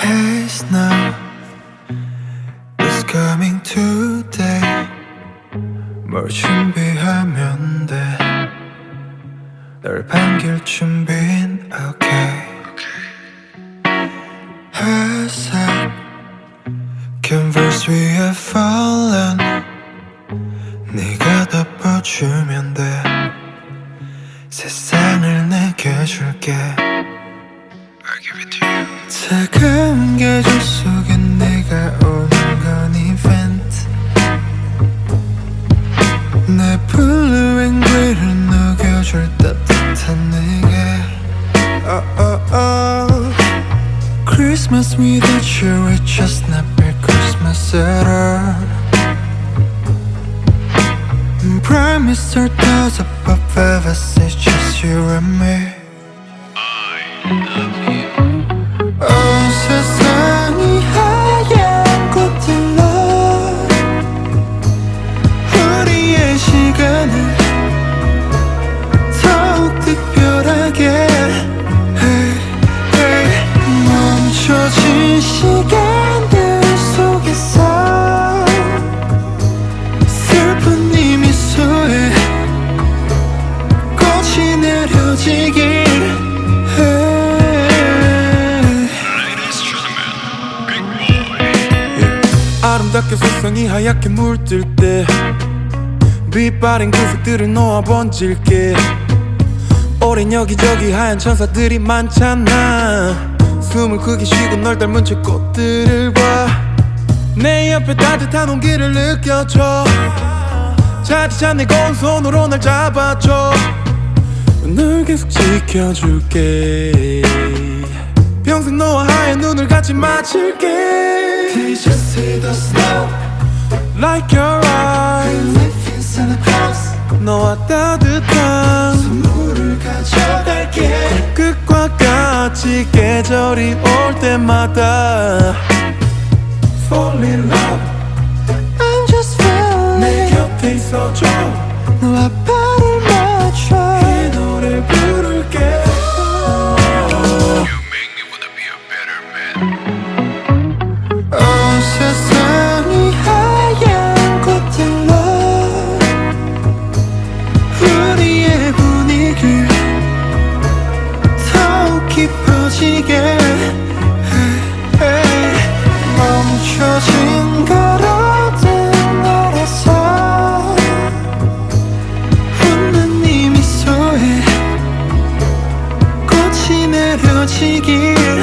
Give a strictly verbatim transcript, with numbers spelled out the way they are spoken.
Hey snow is coming today. 뭘 준비하면 돼? 널 반길 준비는 okay. 회색 canvas 위에 fallen 네가 덮어주면 돼. 세상을 내게 줄게. I'll give it to you. 차가운 계절 속에 네가 오는 건 이벤트. 내 blue and green을 녹여줄 따뜻한 내게. Oh oh oh. Christmas without you it's just not a Christmas at all. Promise our thoughts above ever it's just you and me. I love you. 온 세상이 하얀 꽃들로 우리의 시간을 더욱 특별하게. hey, hey. 멈춰진 시간들 속에서 슬픈 네 미소에 꽃이 내려지길. 아름답게 세상이 하얗게 물들 때 빛바랜 그 색들을 놓아 번질게. 오랜 여기저기 하얀 천사들이 많잖아. 숨을 크게 쉬고 널 닮은 채 꽃들을 봐. 내 옆에 따뜻한 온기를 느껴줘. 차디찬 내 고운 손으로 날 잡아줘. 널 계속 지켜줄게. 평생 너와 하얀 눈을 같이 맞출게. Did you see the snow? Like your eyes. Live in Santa Claus. 너와 따뜻한 선물을 가져갈게. 끝과 같이 계절이 올 때마다 Fall in love. I'm just feeling 내 곁에 있어줘. 너와 발을 맞춰 이 노래 부를게. You make me wanna be a better man. 온 세상이 하얀 꽃들로 우리의 분위기를 더욱 깊어지게. hey, hey. 멈춰진 가로등 아래서 웃는 네 미소에 꽃이 내려지길.